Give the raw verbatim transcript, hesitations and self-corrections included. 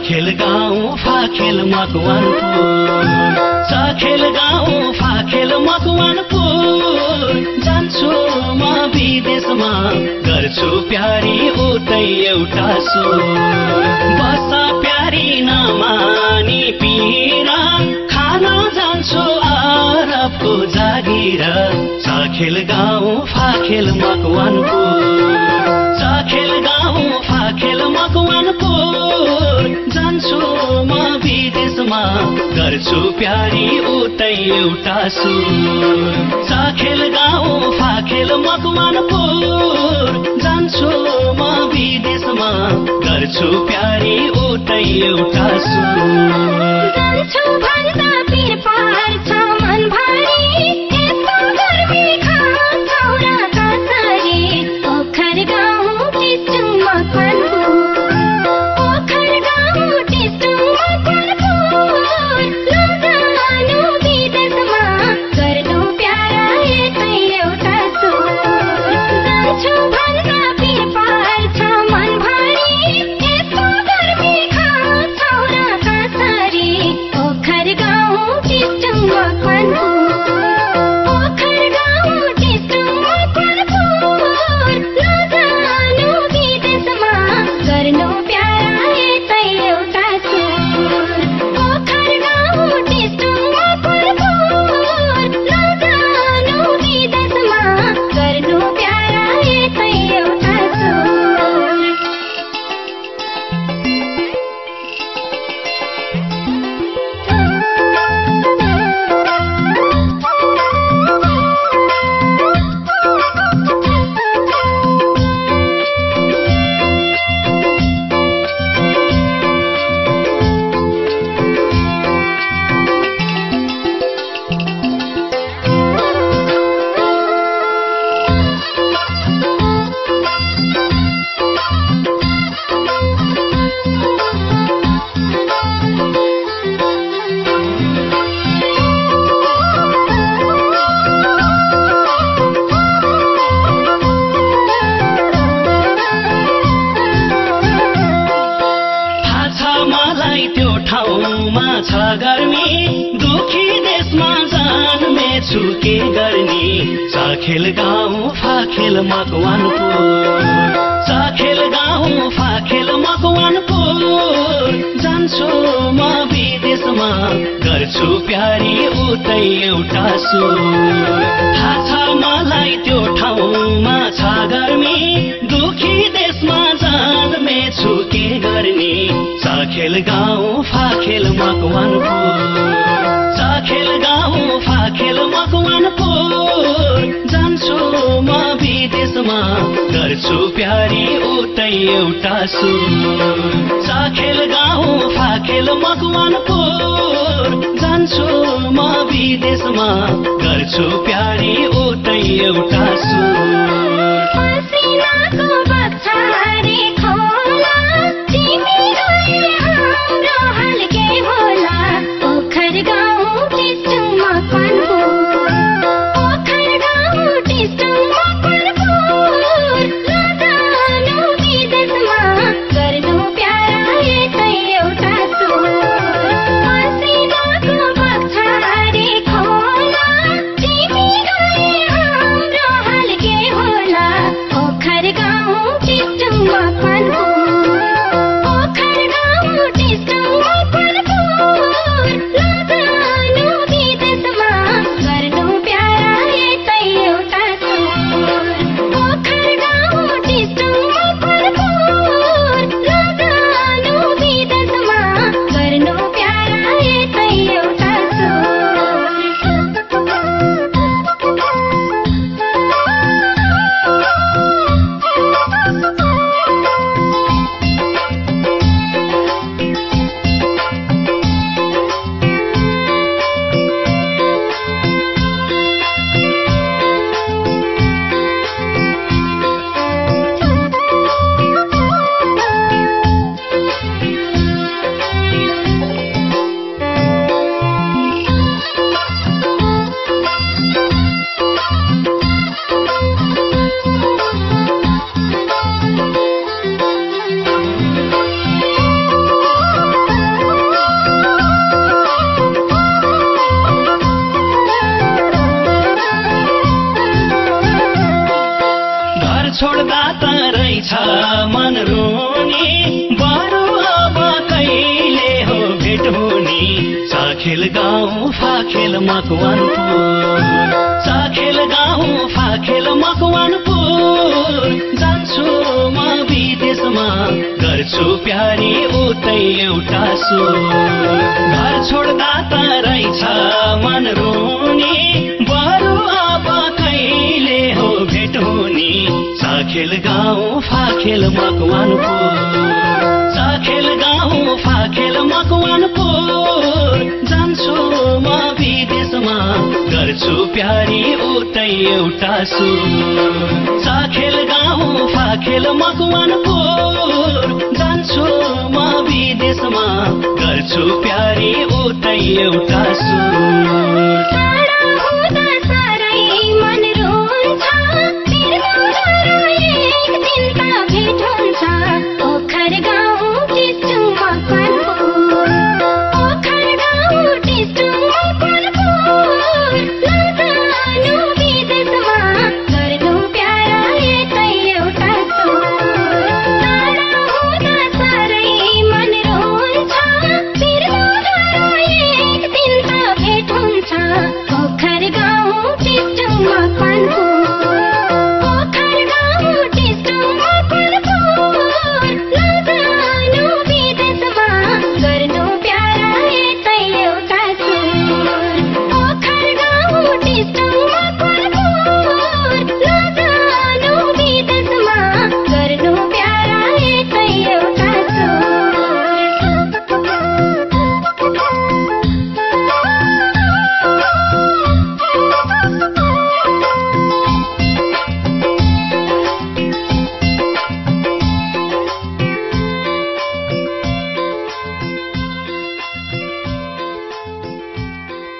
साखेल गाउँ फाखेल मकवानपुर साखेल गाउँ फाखेल मकवानपुर जान्छु म विदेशमा गर्छु प्यारी उतै एउटा सुर बसा प्यारी नमानी पिरा खान जान्छु अरबको जागिर साखेल गाउँ फाखेल मकवानपुर साखेल गाउँ फाखेल मकवानपुर जान्छु म विदेशमा गर्छु प्यारी उतै एउटा सुर साखेल गाउँ फाखेल मकवानपुर जान्छु म विदेशमा गर्छु प्यारी उतै एउटा सुर जान्छु भन्दा पिर पर्छ मन भारी यस्तो गर्मी खान्छौ र कसरी ओखर गाउँ टिस्टुङ मकवानपुर ओखर गाउँ टिस्टुङ मकवानपुर लजानु विदेशमा गर्नु प्यारा यतै एउटा सुर जान्छु भन्दा पिर पर्छ मन भारी यस्तो गर्मी खान्छौ र कसरी ओखर गाउँ टिस्टुङ मकवानपुर ओखर गाउँ टिस्टुङ मकवानपुर लजानु विदेशमा गर्नु प्यारा यतै एउटा सुर ओखर गाउँ टिस्टुङ मकवानपुर लजानु विदेशमा गर्नु प्यारा यतै एउटा सुर थाहा छ मलाई त्यो ठाउँमा छ गर्मी दुखी देशमा जान्नेछु के गर्ने साखेल गाउँ फाखेल मकवानपुर साखेल गाउँ फाखेल मकवानपुर जान्छु म विदेशमा गर्छु प्यारी उतै एउटा सुर थाहा छ मलाई त्यो ठाउँमा छ गर्मी दुखी देशमा जान्नेछु के गर्ने साखेल गाउँ फाखेल मकवानपुर साखेल गाउँ फाखेल मकवानपुर जान्छु म विदेशमा गर्छु प्यारी उतै एउटा सुर साखेल गाउँ फाखेल मकवानपुर जान्छु म विदेशमा गर्छु प्यारी उतै एउटा सुर पसिनाको बक्छारी खोला तिमी गए हाम्रो हाल के होला ओखर गाउँ टिस्टुङ मकवानपुर ओखर गाउँ टिस्टुङ मकवानपुर लजानु विदेशमा गर्नु प्यारा यतै एउटा सुर पसिनाको बक्छारी खोला तिमी मन रोनी बरु अब कहिले हो भेट हुने साखेल गाउँ फाखेल मकवानपुर साखेल गाउँ फाखेल मकवानपुर जान्छु म विदेशमा गर्छु प्यारी उतै एउटा सुर घर छोड्दा त रहेछ मन रोनी बरु अब कहिले हो भेट हुने साखेल गाउँ फाखेल मकवानपुर साखेल गाउँ फाखेल मकवानपुर जान्छु म विदेशमा गर्छु प्यारी उतै एउटा सुर साखेल गाउँ फाखेल मकवानपुर जान्छु म विदेशमा गर्छु प्यारी उतै एउटा सुर